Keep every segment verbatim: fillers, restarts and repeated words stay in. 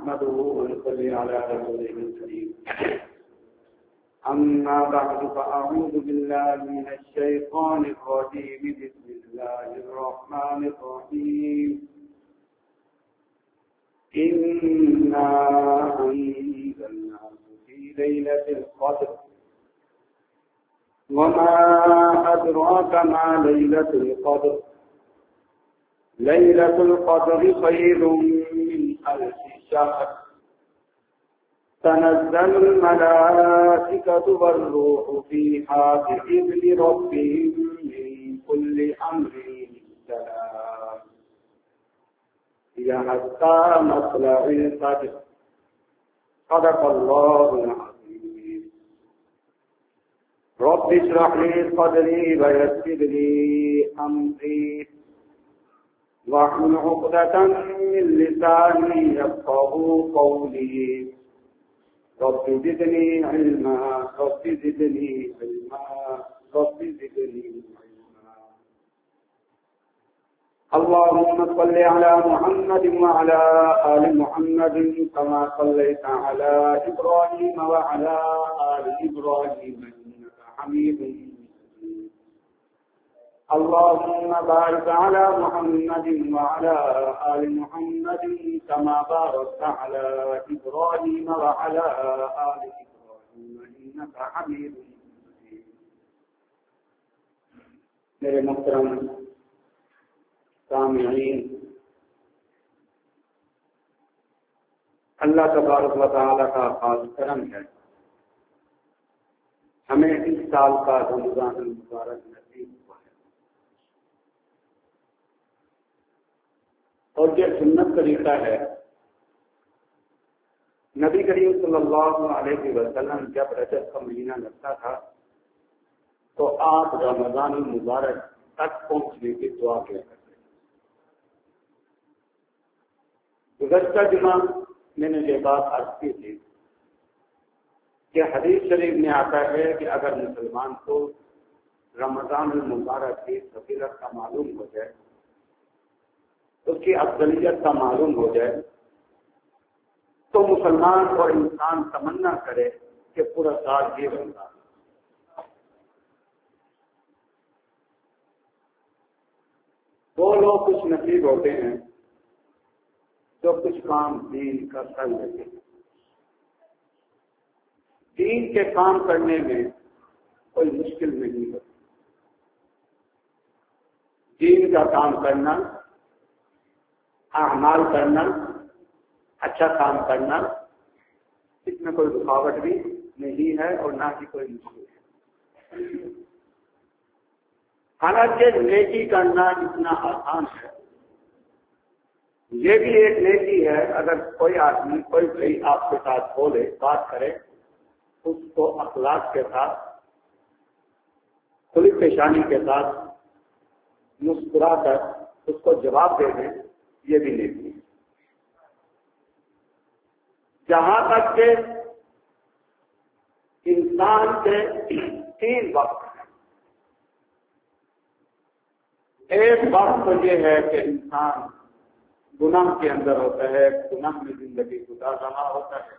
نحمده ونصلي على رسوله الكريم أما بعد فأعوذ بالله من الشيطان الرجيم بسم الله الرحمن الرحيم إنا أنزلناه في ليلة القدر وما أدراك ما ليلة القدر ليلة القدر خير من ألف شهر تنزل الملائكة والروح فيها بإذن ربهم من كل أمر سلام هي حتى مطلع الفجر صدق الله العظيم رب اشرح لي صدري ويسر لي أمري واحلل عقدة من لساني يفقهوا قولي رب زدني علما رب زدني علما رب زدني علما اللهم صل على محمد وعلى آل محمد كما صليت على إبراهيم وعلى آل إبراهيم إنك حميد مجيد اللهم بارك على محمد وعلى آل محمد كما باركت على إبراهيم وعلى آل إبراهيم إنك حميد مجيد میرے محترم سامعین، اللہ تبارک و تعالی کا خاص کرم ہے ہمیں اس سال کا رمضان المبارک نصیب ہوا ہے، اور یہ سنت طریقہ ہے نبی کریم صلی اللہ علیہ وسلم جب رجب کا مہینہ لگتا تھا تو آپ رمضان المبارک تک پہنچنے کی دعا کیا کرتے تھے۔ گزشتہ جمعہ میں نے یہ بات عرض کی تھی کہ حدیث شریف میں آتا ہے کہ اگر مسلمان کو رمضان المبارک کی فضیلت کا معلوم ہو جائے، اس کی افضلیت کا معلوم ہو جائے، تو مسلمان اور انسان تمنا کرے کہ پورا سال یہ بنتا۔ وہ لوگ کچھ نصیب ہوتے ہیں جو کچھ کام دین کا کر لیتے ہیں۔ دین کے کام کرنے میں کوئی مشکل نہیں ہوتی۔ دین کا کام کرنا، اعمال کرنا، اچھا کام کرنا، اس میں کوئی رکاوٹ بھی نہیں ہے اور نہ ہی کوئی مشکل ہے۔ حالانکہ نیکی کرنا اتنا آسان ہے، یہ بھی ایک نیکی ہے اگر کوئی آدمی کوئی کوئی آپ کے ساتھ بولے، بات کرے، اس کو اخلاق کے ساتھ، کھلی پیشانی کے ساتھ مسکرا کر اس کو جواب دے دیں، یہ بھی نیکی ہے۔ جہاں تک کہ انسان کے تین وقت ہیں۔ ایک وقت تو یہ ہے کہ انسان گناہ کے اندر ہوتا ہے، گناہ میں زندگی گزار رہا ہوتا ہے،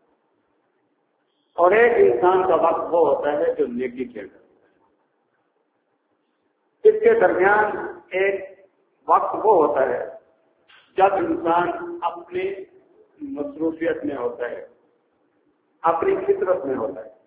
اور ایک انسان کا وقت وہ ہوتا ہے جو نیکی کے اندر ہوتا ہے۔ اس کے درمیان ایک وقت وہ ہوتا ہے جب انسان اپنی مصروفیت میں ہوتا ہے، اپنی فطرت میں ہوتا ہے۔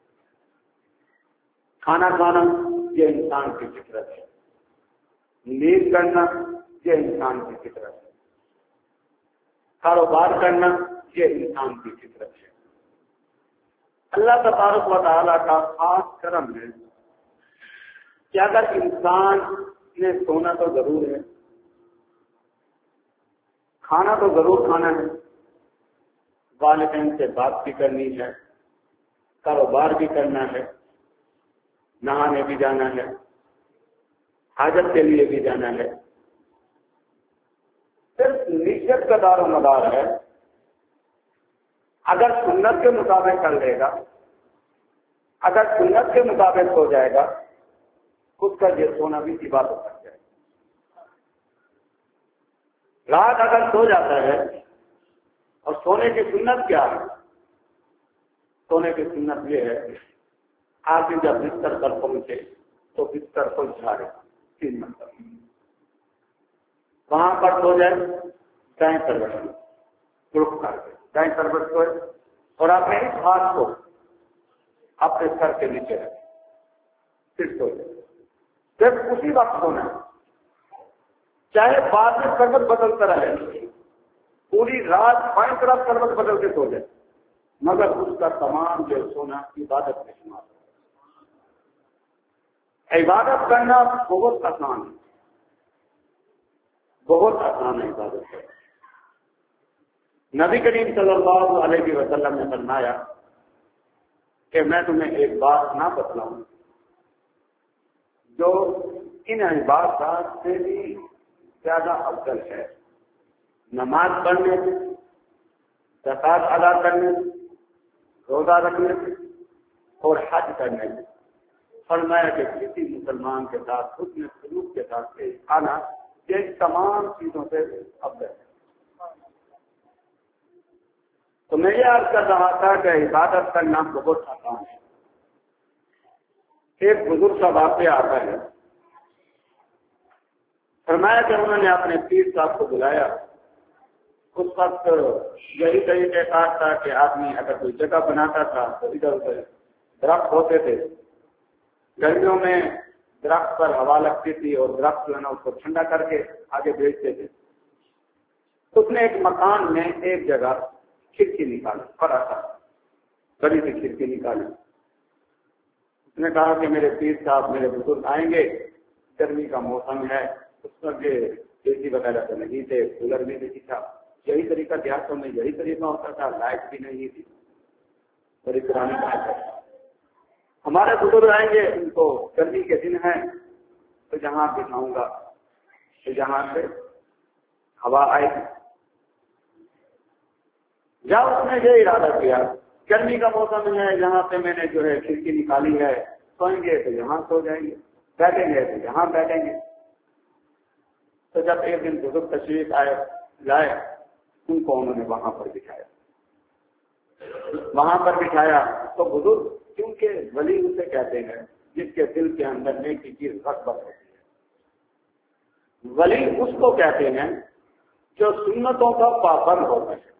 کھانا کھانا یہ انسان کی فطرت ہے، نیند کرنا یہ انسان کی فطرت ہے، کاروبار کرنا یہ انسان کی فطرت ہے۔ اللہ تبارک و تعالیٰ کا خاص کرم ہے کہ اگر انسان نے سونا تو ضرور ہے، کھانا تو ضرور کھانا ہے، والدین سے بات بھی کرنی ہے، کاروبار بھی کرنا ہے، نہانے بھی جانا ہے، حاجت کے لیے بھی جانا ہے، صرف نیت کا دار و مدار ہے۔ اگر سنت کے مطابق کر لے گا، اگر سنت کے مطابق ہو جائے گا، خود کا یہ سونا بھی عبادت بن جائے گا۔ رات اگر سو جاتا ہے اور سونے کی سنت کیا ہے؟ سونے کی سنت یہ ہے آدمی جب بستر پر پہنچے تو بستر کو جھاڑے تین مرتبہ، وہاں پر سو جائے دائیں کروٹ میں رخ کر کے دائیں کروٹ سوئے اور اپنے اس ہاتھ کو اپنے سر کے نیچے رکھے پھر سو جائے، صرف اسی وقت سونا ہے، چاہے بعد میں کروٹ بدلتا رہے، پوری رات بائیں طرف کروٹ بدل کے سو جائے، مگر اس کا تمام جو سونا عبادت میں شمار ہے۔ عبادت کرنا بہت آسان ہے، بہت آسان ہے عبادت کرنا۔ نبی کریم صلی اللہ علیہ وسلم نے فرمایا کہ میں تمہیں ایک بات نہ بتلاؤں جو ان عبادات سے بھی زیادہ افضل ہے، نماز پڑھنے سے، زکات ادا کرنے سے، روزہ رکھنے سے اور حج کرنے سے۔ فرمایا کہ کسی مسلمان کے ساتھ حسن سلوک کے ساتھ پیش آنا یہ تمام چیزوں سے افضل ہے۔ تو میں یہ عرض کر رہا تھا کہ عبادت کرنا بہت آسان ہے۔ ایک بزرگ کا واقعہ آتا ہے، فرمایا کہ انہوں نے اپنے پیر صاحب کو بلایا۔ اس وقت یہی طریقہ کار تھا کہ آدمی اگر کوئی جگہ بناتا تھا تو ادھر ادھر درخت ہوتے تھے، گرمیوں میں درخت پر ہوا لگتی تھی اور درخت جو ہے نا اس کو ٹھنڈا کر کے آگے بیچتے تھے۔ اس نے ایک مکان میں ایک جگہ کھڑکی نکالی، بڑا تھا بڑی سی کھڑکی نکالی۔ اس نے کہا کہ میرے پیر صاحب میرے بزرگ آئیں گے، گرمی کا موسم ہے، اس وقت اے سی وغیرہ تو نہیں تھے، کولر بھی نہیں تھا، یہی طریقہ دیہاتوں میں یہی طریقہ ہوتا تھا، لائٹ بھی نہیں تھی، بڑی پرانی بات ہے۔ ہمارے بزرگ آئیں گے، ان کو گرمی کے دن ہیں تو جہاں بٹھاؤں گا تو جہاں سے ہوا آئے گی۔ یا اس نے یہ ارادہ کیا گرمی کا موسم ہے، یہاں سے میں نے جو ہے کھڑکی نکالی ہے، سوئیں گے تو یہاں سو جائیں گے، بیٹھیں گے تو یہاں بیٹھیں گے۔ تو جب ایک دن بزرگ تشریف آئے لائے، ان کو انہوں نے وہاں پر بٹھایا وہاں پر بٹھایا تو بزرگ، کیونکہ ولی اسے کہتے ہیں جس کے دل کے اندر نیکی کی رغبت ہوتی ہے، ولی اس کو کہتے ہیں جو سنتوں کا پابند ہوتا ہے،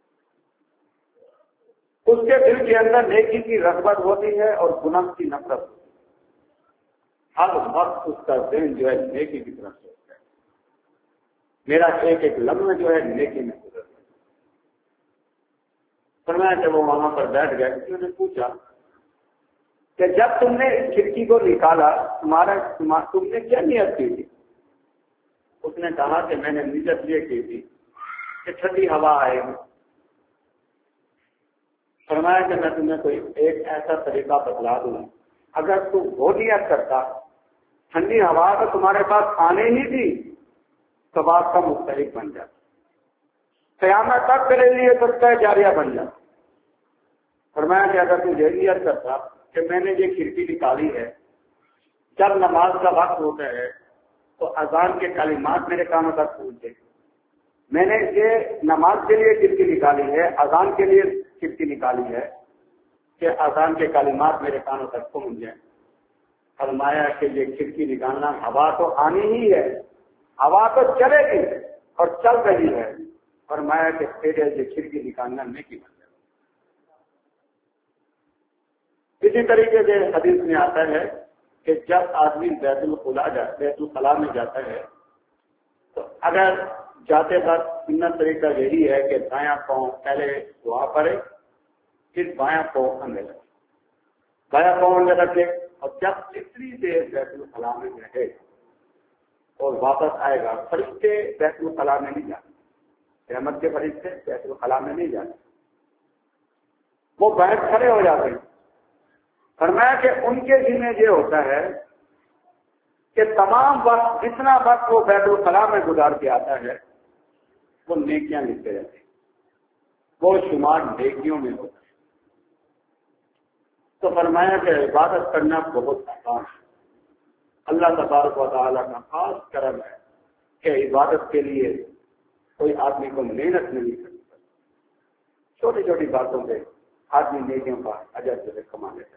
اس کے دل کے اندر نیکی کی رغبت ہوتی ہے اور گناہ کی نفرت ہوتی ہے، ہر وقت اس کا ذہن جو ہے نیکی کی طرف ہوتا ہے، میرا ایک ایک لمحہ جو ہے نیکی میں گزرتا ہے۔ فرمایا کہ وہ وہاں پر بیٹھ گئے، کسی نے پوچھا کہ جب تم نے اس کھڑکی کو نکالا تمہارا تم نے کیا نیت کی تھی؟ اس نے کہا کہ میں نے نیت یہ کی تھی کہ ٹھنڈی ہوا آئے گی۔ فرمایا کہ میں تمہیں کوئی ایک ایسا طریقہ بتلا دوں، اگر تم وہ نیت کرتا ٹھنڈی ہوا تو تمہارے پاس آنے ہی تھی، ثواب کا مستحق بن جاتا، قیامت تک تیرے لیے صدقہ جاریہ بن جاتا۔ فرمایا کہ اگر تم یہ نیت کرتا کہ میں نے یہ کھڑکی نکالی ہے، جب نماز کا وقت ہوتا ہے تو اذان کے کلمات میرے کانوں تک پہنچے، میں نے یہ نماز کے لیے کھڑکی نکالی ہے، اذان کے لیے کھڑکی نکالی ہے کہ اذان کے کلمات میرے کانوں تک پہنچ جائیں۔ فرمایا کہ یہ کھڑکی نکالنا، ہوا تو آنی ہی ہے، ہوا تو چلے گی اور چل رہی ہے، فرمایا کہ تیرے یہ کھڑکی نکالنا نیکی بن جائے۔ اسی طریقے سے حدیث میں آتا ہے کہ جب آدمی بیت الخلا بیت الخلاء میں جاتا ہے تو اگر جاتے وقت سنت طریقہ یہی ہے کہ دایاں پاؤں پہلے دعا پڑے، پھر بایاں پاؤں اندر رکھے، بایاں پاؤں اندر رکھے، اور جب جتنی دیر بیت الخلاء میں رہے اور واپس آئے گا، فرشتے بیت الخلاء میں نہیں جاتے، رحمت کے فرشتے بیت الخلاء میں نہیں جاتے، وہ بیٹھ کھڑے ہو جاتے ہیں۔ فرمایا کہ ان کے ذمہ یہ ہوتا ہے کہ تمام وقت جتنا وقت وہ بیت الخلاء میں گزار کے آتا ہے وہ نیکیاں لکھتے رہتے ہیں، وہ شمار نیکیوں میں ہوتا ہے۔ تو فرمایا کہ عبادت کرنا بہت آسان ہے، اللہ تبارک و تعالیٰ کا خاص کرم ہے کہ عبادت کے لیے کوئی آدمی کو محنت نہیں کرنی پڑتی، چھوٹی چھوٹی باتوں پہ آدمی نیکیوں کا اجر سے کما لیتا ہے۔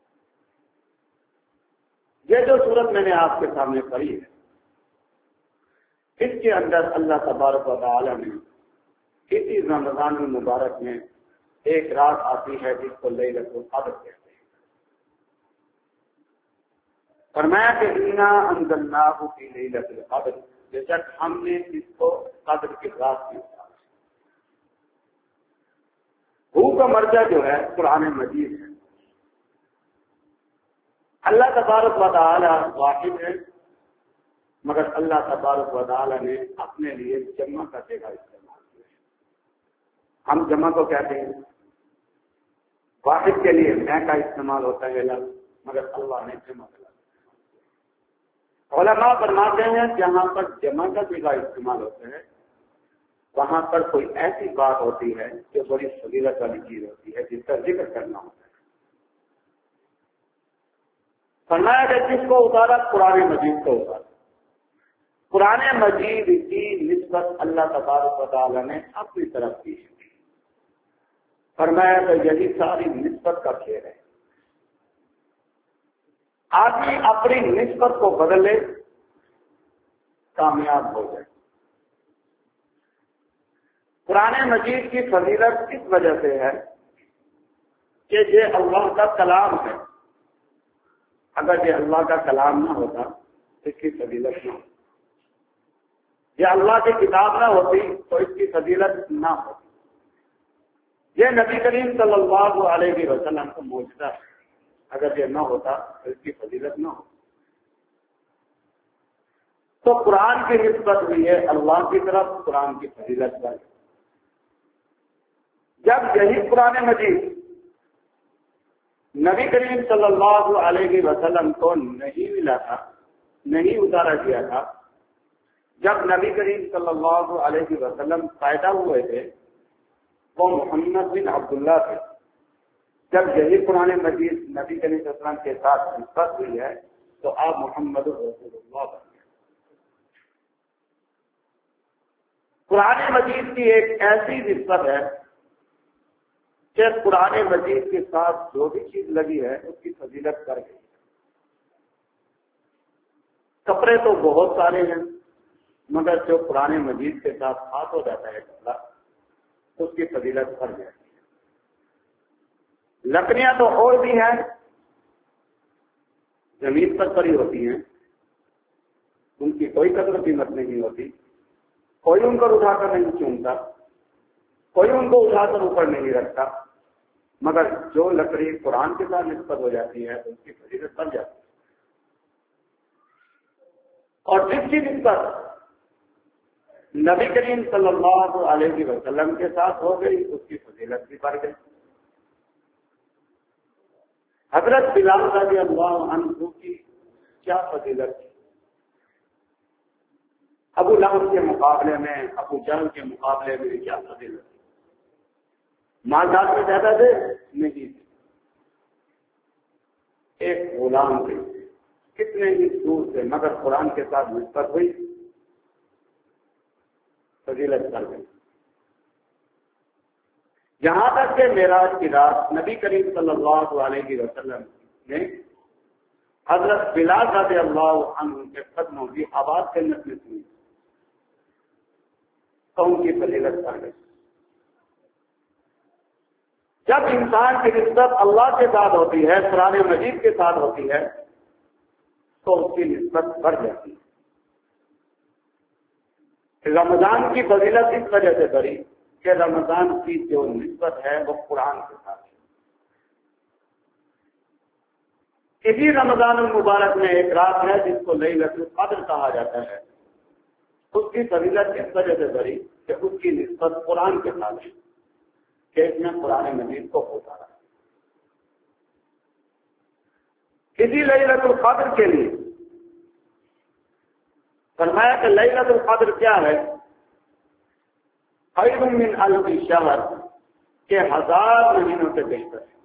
یہ جو صورت میں نے آپ کے سامنے پڑھی ہے، اس کے اندر اللہ تبارک و تعالی نے اسی رمضان المبارک میں ایک رات آتی ہے جس کو لیلۃ القدر کہتے ہیں۔ فرمایا کہ انا انزلناہ فی لیلۃ القدر، بے شک ہم نے اس کو قدر کی رات میں اتارا۔ ہو کا مرجع جو ہے قرآن مجید ہے۔ اللہ تبارک و تعالی واحد ہے، مگر اللہ تبارک و تعالی نے اپنے لیے جمع کا صیغہ استعمال کیا ہے۔ ہم جمع کو کہتے ہیں، واحد کے لیے میں کا استعمال ہوتا ہے لفظ، مگر اللہ نے جمع کا لفظ استعمال کیا۔ علماء فرماتے ہیں جہاں پر جمع کا صیغہ استعمال ہوتا ہے وہاں پر کوئی ایسی بات ہوتی ہے جو بڑی فضیلت والی چیز ہوتی ہے جس کا ذکر کرنا ہوتا ہے۔ فرمایا کہ جس کو اتارا قرآن مجید کو اتارا۔ قرآن مجید کی نسبت اللہ تبارک و تعالی نے اپنی طرف کی ہے۔ فرمایا کہ یہی ساری نسبت کا کھیل ہے۔ آدمی اپنی نسبت کو بدلے کامیاب ہو جائے۔ قرآن مجید کی فضیلت اس وجہ سے ہے کہ یہ اللہ کا کلام ہے۔ اگر یہ اللہ کا کلام نہ ہوتا تو اس کی فضیلت نہ ہوتی، یہ اللہ کی کتاب نہ ہوتی تو اس کی فضیلت نہ ہوتی۔ یہ نبی کریم صلی اللہ علیہ وسلم کو معجزہ ہے، اگر یہ نہ ہوتا تو اس کی فضیلت نہ ہوتی۔ تو قرآن کی نسبت ہوئی ہے اللہ کی طرف، قرآن کی فضیلت پر۔ جب یہی قرآن مجید نبی کریم صلی اللہ علیہ وسلم کو نہیں ملا تھا، نہیں اتارا گیا تھا، جب نبی کریم صلی اللہ علیہ وسلم پیدا ہوئے تھے وہ محمد بن عبداللہ تھے۔ جب یہی قرآن مجید نبی کریم صلی اللہ علیہ وسلم کے ساتھ نسبت ہوئی ہے تو آپ محمد رسول اللہ بن گئے۔ قرآن مجید کی ایک ایسی نسبت ہے کہ قرآن مجید کے ساتھ جو بھی چیز لگی ہے اس کی فضیلت کر گئی۔ کپڑے تو بہت سارے ہیں، مگر جو قرآن مجید کے ساتھ ہاتھ ہو جاتا ہے کپڑا اس کی فضیلت بڑھ جاتی ہے۔ لکڑیاں تو اور بھی ہیں، زمین پر پڑی ہوتی ہیں، ان کی کوئی قدر قیمت نہیں ہوتی، کوئی ان کو اٹھا کر نہیں چومتا، کوئی ان کو اٹھا کر اوپر نہیں رکھتا، مگر جو لکڑی قرآن کے ساتھ نسبت ہو جاتی ہے اس کی فضیلت بن جاتی ہے۔ اور جس کی نسبت نبی کریم صلی اللہ علیہ وسلم کے ساتھ ہو گئی اس کی فضیلت بھی بڑھ گئی۔ حضرت بلال رضی اللہ عنہ کی کیا فضیلت تھی؟ ابو لہب کے مقابلے میں، ابو جہل کے مقابلے میں کیا فضیلت تھی؟ مالدار میں زیادہ تھے نہیں تھے، ایک غلام تھے، کتنے ہی دور سے، مگر قرآن کے ساتھ نسبت ہوئی، فضیلت کر گئی۔ یہاں تک کہ معراج کی رات نبی کریم صلی اللہ علیہ وسلم نے حضرت بلال رضی اللہ عنہ کے قدموں کی آواز جنت میں سنی تو ان کی فضیلت کر گئی۔ جب انسان کی نسبت اللہ کے ساتھ ہوتی ہے، قرآن مجید کے ساتھ ہوتی ہے، تو اس کی نسبت بڑھ جاتی ہے۔ رمضان کی فضیلت اس وجہ سے بڑھی کہ رمضان کی جو نسبت ہے وہ قرآن کے ساتھ ہے۔ اسی رمضان المبارک میں ایک رات ہے جس کو لیلۃ القدر کہا جاتا ہے، اس کی فضیلت اس وجہ سے بڑھی کہ اس کی نسبت قرآن کے ساتھ ہے، کہ اس نے قرآن مجید کو اتارا۔ اسی لیلۃ القدر کے لیے فرمایا کہ لیلۃ القدر کیا ہے؟ خیر من الف شہر، کے ہزار مہینوں سے بہتر ہے۔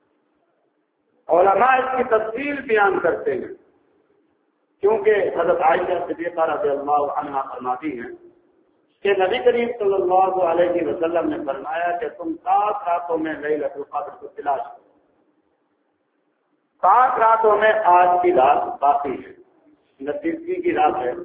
علماء اس کی تفصیل بیان کرتے ہیں، کیونکہ حضرت عائشہ صدیقہ رضی اللہ عنہا فرماتی ہیں کہ نبی کریم صلی اللہ علیہ وسلم نے فرمایا کہ تم سات راتوں میں لیلۃ القدر کو تلاش کرو. سات راتوں میں آج کی رات باقی ہے، نتیجے کی رات ہے،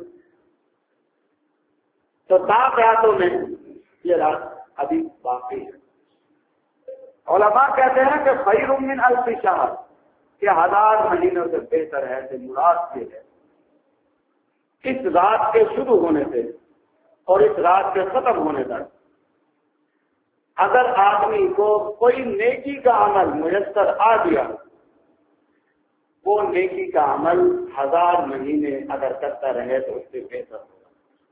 تو سات راتوں میں یہ رات ابھی باقی ہے. علماء کہتے ہیں کہ خیر من الف شہر، کہ ہزار مہینوں سے بہتر ہے. کہ مراد یہ ہے اس رات کے شروع ہونے سے اور اس رات کے ختم ہونے تک اگر آدمی کو کوئی نیکی کا عمل میسر آ گیا، وہ نیکی کا عمل ہزار مہینے اگر کرتا رہے تو اس سے بہتر ہوگا.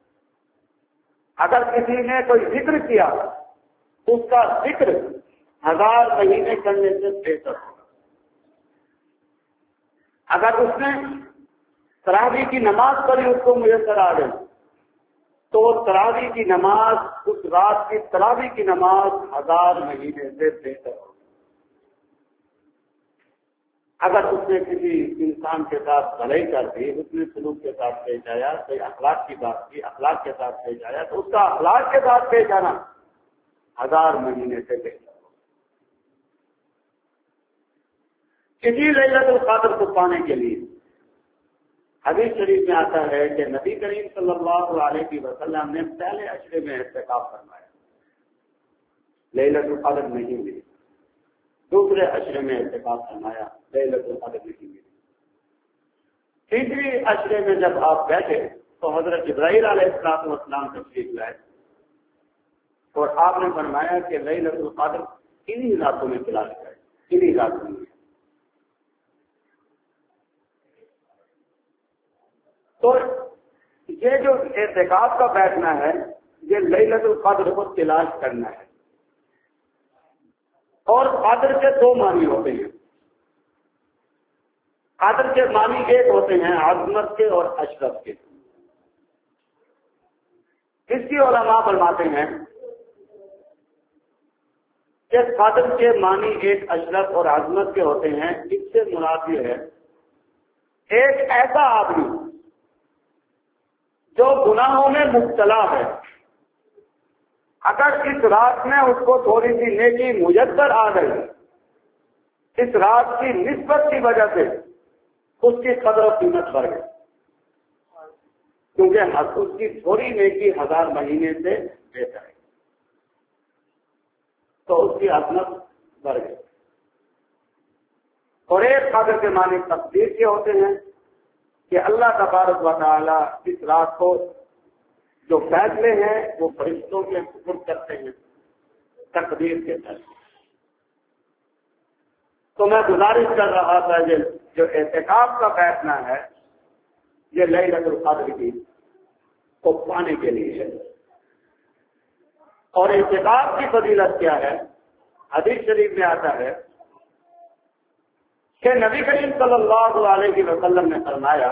اگر کسی نے کوئی ذکر کیا اس کا ذکر ہزار مہینے کرنے سے بہتر ہوگا. اگر اس نے تراویح کی نماز پڑھی اس کو میسر آ گئی تو تراویح کی نماز، اس رات کی تراویح کی نماز ہزار مہینے سے بہتر ہوگی. اگر اس نے کسی انسان کے ساتھ بھلائی کر دی، اس نے سلوک کے ساتھ پیش آیا، کوئی اخلاق کی بات کی، اخلاق کے ساتھ پیش آیا، تو اس کا اخلاق کے ساتھ پیش آنا ہزار مہینے سے بہتر ہوگا. اسی لیلۃ القدر کو پانے کے لیے حدیث شریف میں آتا ہے کہ نبی کریم صلی اللہ علیہ وسلم نے پہلے عشرے میں اعتکاف فرمایا، لیلۃ القدر نہیں ملی. دوسرے عشرے میں اعتکاف فرمایا، لیلۃ القدر نہیں ملی. تیسری عشرے میں جب آپ بیٹھے تو حضرت جبرائیل علیہ السلام والسلام تشریف لائے اور آپ نے فرمایا کہ لیلۃ القدر انہی راتوں میں تلاش کرے، انہی راتوں میں. تو یہ جو اعتکاف کا بیٹھنا ہے یہ لیلۃ القدر کو تلاش کرنا ہے. اور قدر کے دو معنی ہوتے ہیں. قدر کے معنی ایک ہوتے ہیں عظمت کے اور اشرف کے. اس کی علماء فرماتے ہیں کہ قدر کے معنی ایک اشرف اور عظمت کے ہوتے ہیں. اس سے مراد یہ ہے ایک ایسا آدمی جو گناہوں میں مبتلا ہے، اگر اس رات میں اس کو تھوڑی سی نیکی میسر آ گئی، اس رات کی نسبت کی وجہ سے اس کی قدر و قیمت بڑھ گئی، کیونکہ اس کی تھوڑی نیکی ہزار مہینے سے بہتر ہے، تو اس کی عظمت بڑھ گئی. اور ایک قدر کے معنی تقدیر کے ہوتے ہیں کہ اللہ تبارک و تعالی اس رات کو جو فیصلے ہیں وہ فرشتوں کے حکم کرتے ہیں تقدیر کے تحت. تو میں گزارش کر رہا تھا کہ جو اعتکاف کا بیٹھنا ہے یہ لیلۃ القدر کی کو پانے کے لیے ہے. اور اعتکاف کی فضیلت کیا ہے؟ حدیث شریف میں آتا ہے کہ نبی کریم صلی اللہ علیہ وسلم نے فرمایا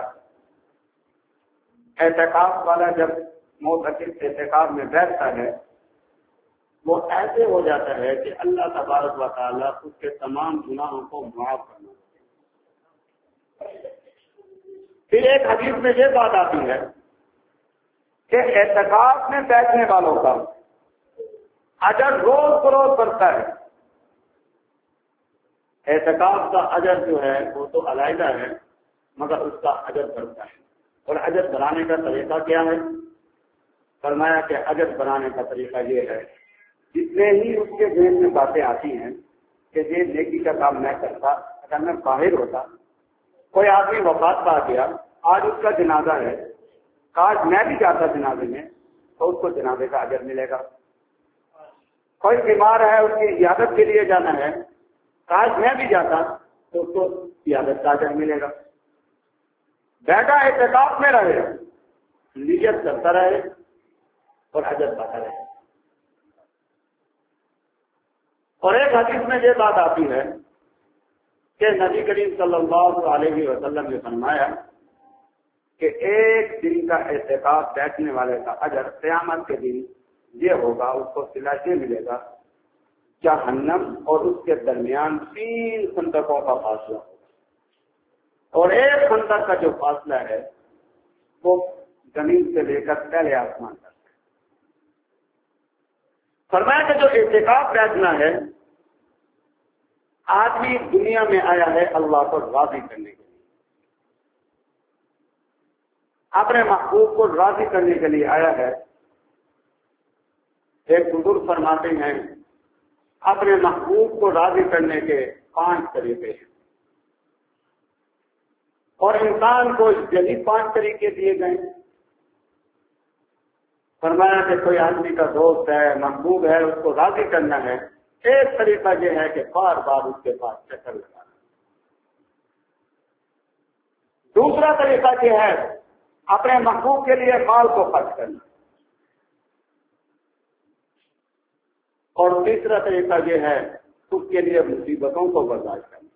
اعتکاف والا جب معتکف اعتکاف میں بیٹھتا ہے وہ ایسے ہو جاتا ہے کہ اللہ تبارک و تعالیٰ اس کے تمام گناہوں کو معاف کرنا. پھر ایک حدیث میں یہ بات آتی ہے کہ اعتکاف میں بیٹھنے والوں کا اجر روز بروز بڑھتا ہے. اعتکاف کا اجر جو ہے وہ تو علیحدہ ہے مگر اس کا اجر بڑھتا ہے. اور اجر بڑھانے کا طریقہ کیا ہے؟ فرمایا کہ اجر بڑھانے کا طریقہ یہ ہے جتنے ہی اس کے ذہن میں باتیں آتی ہیں کہ یہ نیکی کا کام میں کرتا، اگر میں باہر ہوتا، کوئی آدمی وفات پا گیا، آج اس کا جنازہ ہے، آج میں بھی جاتا جنازے میں تو اس کو جنازے کا اجر ملے گا. کوئی بیمار ہے اس کی عیادت کے لیے جانا ہے، آج میں بھی جاتا تو اس کو عیادت کا اجر ملے گا. بیٹا اعتکاف میں رہے، نیت کرتا رہے اور اجر پاتا رہے. اور ایک حدیث میں یہ بات آتی ہے کہ نبی کریم صلی اللہ علیہ وسلم نے فرمایا کہ ایک دن کا اعتکاف بیٹھنے والے کا اجر قیامت کے دن یہ ہوگا، اس کو صلہ یہ ملے گا جہنم اور اس کے درمیان تین خندقوں کا فاصلہ ہوگا. اور ایک خندق کا جو فاصلہ ہے وہ زمین سے لے کر پہلے آسمان تک ہے. فرمایا کہ جو اعتکاف بیٹھنا ہے، آدمی دنیا میں آیا ہے اللہ کو راضی کرنے کے لیے، اپنے محبوب کو راضی کرنے کے لیے آیا ہے۔ ایک بزرگ فرماتے ہیں اپنے محبوب کو راضی کرنے کے پانچ طریقے ہیں، اور انسان کو یہی پانچ طریقے دیے گئے۔ فرمایا کہ کوئی آدمی کا دوست ہے، محبوب ہے، اس کو راضی کرنا ہے، ایک طریقہ یہ ہے کہ بار بار اس کے پاس چکر لگانا۔ دوسرا طریقہ یہ ہے اپنے محبوب کے لیے مال کو خرچ کرنا، اور تیسرا طریقہ یہ ہے اس کے لیے مصیبتوں کو برداشت کرنا،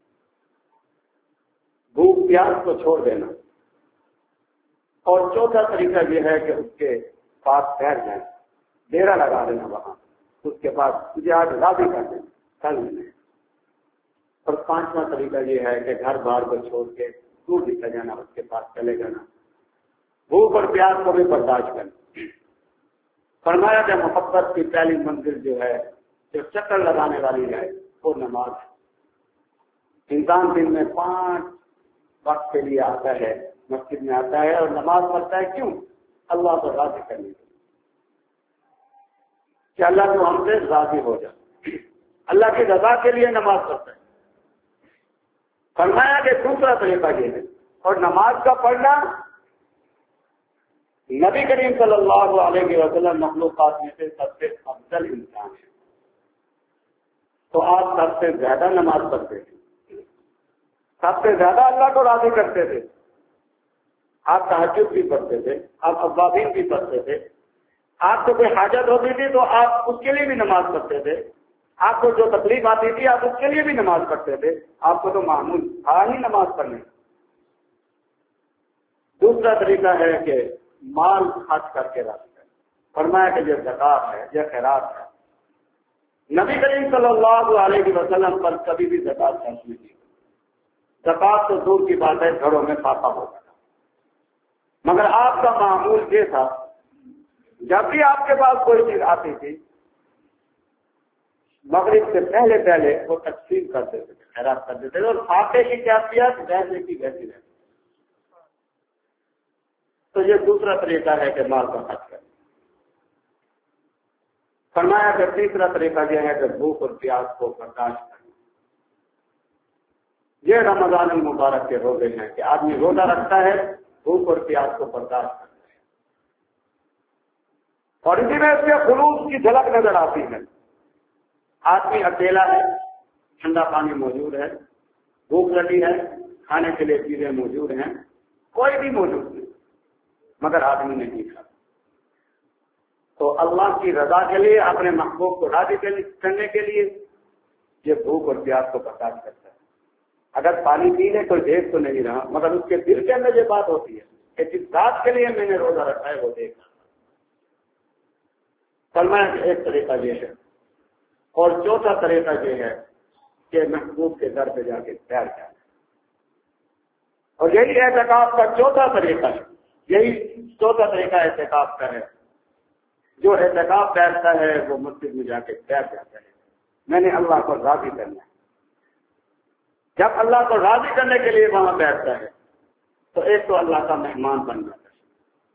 بھوک پیاس کو چھوڑ دینا، اور چوتھا طریقہ یہ ہے کہ اس کے پاس ٹھہر جائیں، ڈیرا لگا دینا وہاں، اس کے پاس تجھے آج راضی کر دینا کل نہیں۔ اور پانچواں طریقہ یہ ہے کہ گھر بار کو چھوڑ کے دور نکل جانا، اس کے پاس چلے جانا، بھوک اور پیاس کو بھی برداشت کرنا۔ فرمایا کہ محبت کی پہلی منزل جو ہے، جو چکر لگانے والی ہے، وہ نماز ہے۔ انسان دن میں پانچ وقت کے لیے آتا ہے، مسجد میں آتا ہے اور نماز پڑھتا ہے، کیوں؟ اللہ کو راضی کرنے کے لیے، کہ اللہ تو ہم سے راضی ہو جائے، اللہ کی رضا کے لیے نماز پڑھتا ہے۔ فرمایا کہ دوسرا طریقہ یہ ہے، اور نماز کا پڑھنا نبی کریم صلی اللہ علیہ وسلم مخلوقات میں سے سب سے افضل انسان ہے، تو آپ سب سے زیادہ نماز پڑھتے تھے، سب سے زیادہ اللہ کو راضی کرتے تھے۔ آپ تہجد بھی پڑھتے تھے، آپ اوابین بھی پڑھتے تھے، آپ کو کوئی حاجت ہوتی تھی تو آپ اس کے لیے بھی نماز پڑھتے تھے، آپ کو جو تکلیف آتی تھی آپ اس کے لیے بھی نماز پڑھتے تھے، آپ کو تو معمول تھا ہی نماز پڑھنے۔ دوسرا طریقہ ہے کہ مال خرچ کر کے راضی کریں۔ فرمایا کہ یہ زکات ہے، یہ خیرات ہے۔ نبی کریم صلی اللہ علیہ وسلم پر کبھی بھی زکات خرچ نہیں کی، زکات تو دور کی بات ہے، گھروں میں پھاپا ہوتا تھا، مگر آپ کا معمول یہ تھا جب بھی آپ کے پاس کوئی چیز آتی تھی مغرب سے پہلے پہلے وہ تقسیم کر دیتے تھے، خیرات کر دیتے تھے، اور فاتح کی کیفیت ویسے کی ویسی رہتی۔ تو یہ دوسرا طریقہ ہے کہ مال کا خرچ کرنا۔ فرمایا کہ تیسرا طریقہ یہ ہے کہ بھوک اور پیاس کو برداشت کرنا۔ یہ رمضان المبارک کے روزے ہیں کہ آدمی روزہ رکھتا ہے، بھوک اور پیاس کو برداشت کرتا ہے، اور اسی میں اس کے خلوص کی جھلک نظر آتی ہے۔ آدمی اکیلا ہے، ٹھنڈا پانی موجود ہے، بھوک لگی ہے، کھانے کے لیے چیزیں موجود ہیں، کوئی بھی موجود نہیں، مگر آدمی نے نہیں کھاتا، تو اللہ کی رضا کے لیے، اپنے محبوب کو راضی کرنے کے لیے یہ بھوک اور پیاس کو برداشت کرتا ہے۔ اگر پانی پینے کوئی دیکھ تو نہیں رہا، مگر اس کے دل کے اندر یہ بات ہوتی ہے کہ جس ذات کے لیے میں نے روزہ رکھا ہے وہ دیکھ رہا۔ فرمایا کہ ایک طریقہ یہ ہے، اور چوتھا طریقہ یہ ہے کہ محبوب کے در پہ جا کے بیٹھ جائے، اور یہی اعتکاف کا چوتھا طریقہ ہے، یہی چوتھا طریقہ اعتکاف کا ہے۔ جو اعتکاف بیٹھتا ہے وہ مسجد میں جا کے بیٹھ جاتا ہے، میں نے اللہ کو راضی کرنا ہے۔ جب اللہ کو راضی کرنے کے لیے وہاں بیٹھتا ہے تو ایک تو اللہ کا مہمان بن جاتا ہے،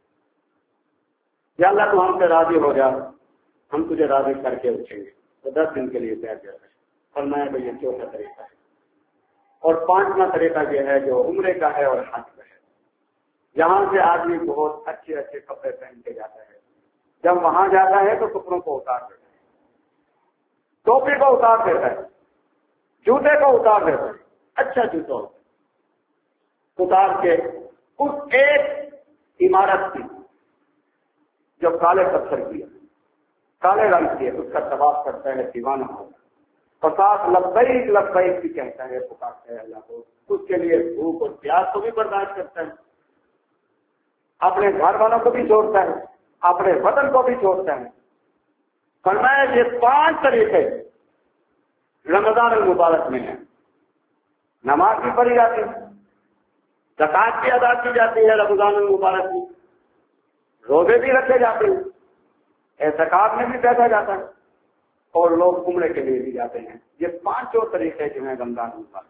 یا اللہ تو ہم سے راضی ہو جا، ہم تجھے راضی کر کے اٹھیں گے، تو دس دن کے لیے بیٹھ جاتا ہے۔ فرمایا کہ یہ چوتھا طریقہ ہے۔ اور پانچواں طریقہ یہ ہے جو عمرے کا ہے اور حج کا ہے۔ یہاں سے آدمی بہت اچھے اچھے کپڑے پہن کے جاتا ہے، جب وہاں جاتا ہے تو کپڑوں کو اتار دیتا ہے، ٹوپی کو اتار دیتا ہے، جوتے کو اتار دیتا ہے، اچھا جوتا ہوتا ہے، اتار کے اس ایک عمارت کی جو کالے پتھر کی ہے، کالے رنگ کی ہے، اس کا طواف کرتا ہے، دیوانہ ہوتا ہے، اور ساتھ لبیک لبیک بھی کہتا ہے، پکارتا ہے اللہ کو، اس کے لیے بھوک اور پیاس کو بھی برداشت کرتا ہے، اپنے گھر والوں کو بھی چھوڑتا ہے، اپنے وطن کو بھی چھوڑتا ہے۔ فرمایا یہ پانچ طریقے رمضان المبارک میں ہیں۔ نماز بھی پڑھی جاتی ہے، زکات بھی ادا کی جاتی ہے رمضان المبارک میں، روزے بھی رکھے جاتے ہیں، اعتکاف میں بھی بیٹھا جاتا ہے، اور لوگ عمرے کے لیے بھی جاتے ہیں. یہ پانچوں طریقے جو ہیں رمضان المبارک.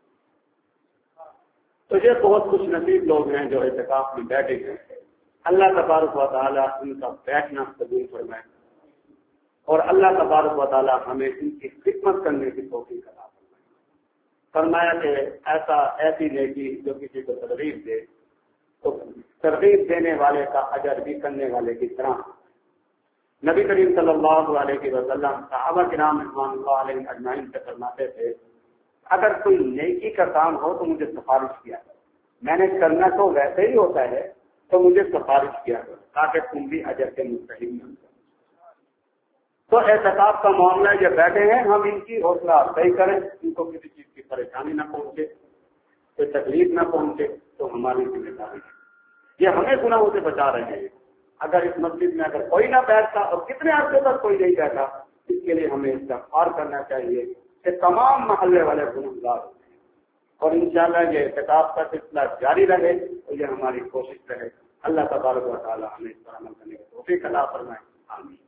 تو یہ بہت خوش نصیب لوگ ہیں جو اعتکاف میں بیٹھے ہیں. اللہ تبارک و تعالیٰ ان کا بیٹھنا قبول فرمائے اور اللہ تبارک و تعالیٰ ہمیں ان کی خدمت کرنے کی توفیق عطا فرمائے. فرمایا کہ ایسا ایسی نیکی جو کسی کو ترغیب دے تو ترغیب دینے والے کا اجر بھی کرنے والے کی طرح. نبی کریم صلی اللہ علیہ وسلم صحابہ کرام رضوان اللہ علیہ اجمعین سے فرماتے تھے اگر کوئی نیکی کا کام ہو تو مجھے سفارش کیا کرو. میں نے کرنا تو ویسے ہی ہوتا ہے تو مجھے سفارش کیا کرو تاکہ تم بھی اجر کے مستحق بن جاؤ. تو اعتکاف کا معاملہ یہ بیٹھے ہیں ہم ان کی حوصلہ افزائی کریں, ان کو کسی چیز کی پریشانی نہ پہنچے, کوئی تکلیف نہ پہنچے تو ہماری ذمہ داری ہے. یہ ہمیں گناہوں سے بچا رہے ہیں. اگر اس مسجد میں اگر کوئی نہ بیٹھتا اور کتنے عرصے تک کوئی نہیں بیٹھا, اس کے لیے ہمیں استغفار کرنا چاہیے کہ تمام محلے والے گنہگار ہوتے ہیں. اور انشاءاللہ یہ اعتکاف کا سلسلہ جاری رہے اور یہ ہماری کوشش رہے. اللہ تبارک و تعالی ہمیں اس پر عمل کرنے کی توفیق عطا فرمائے. آمین.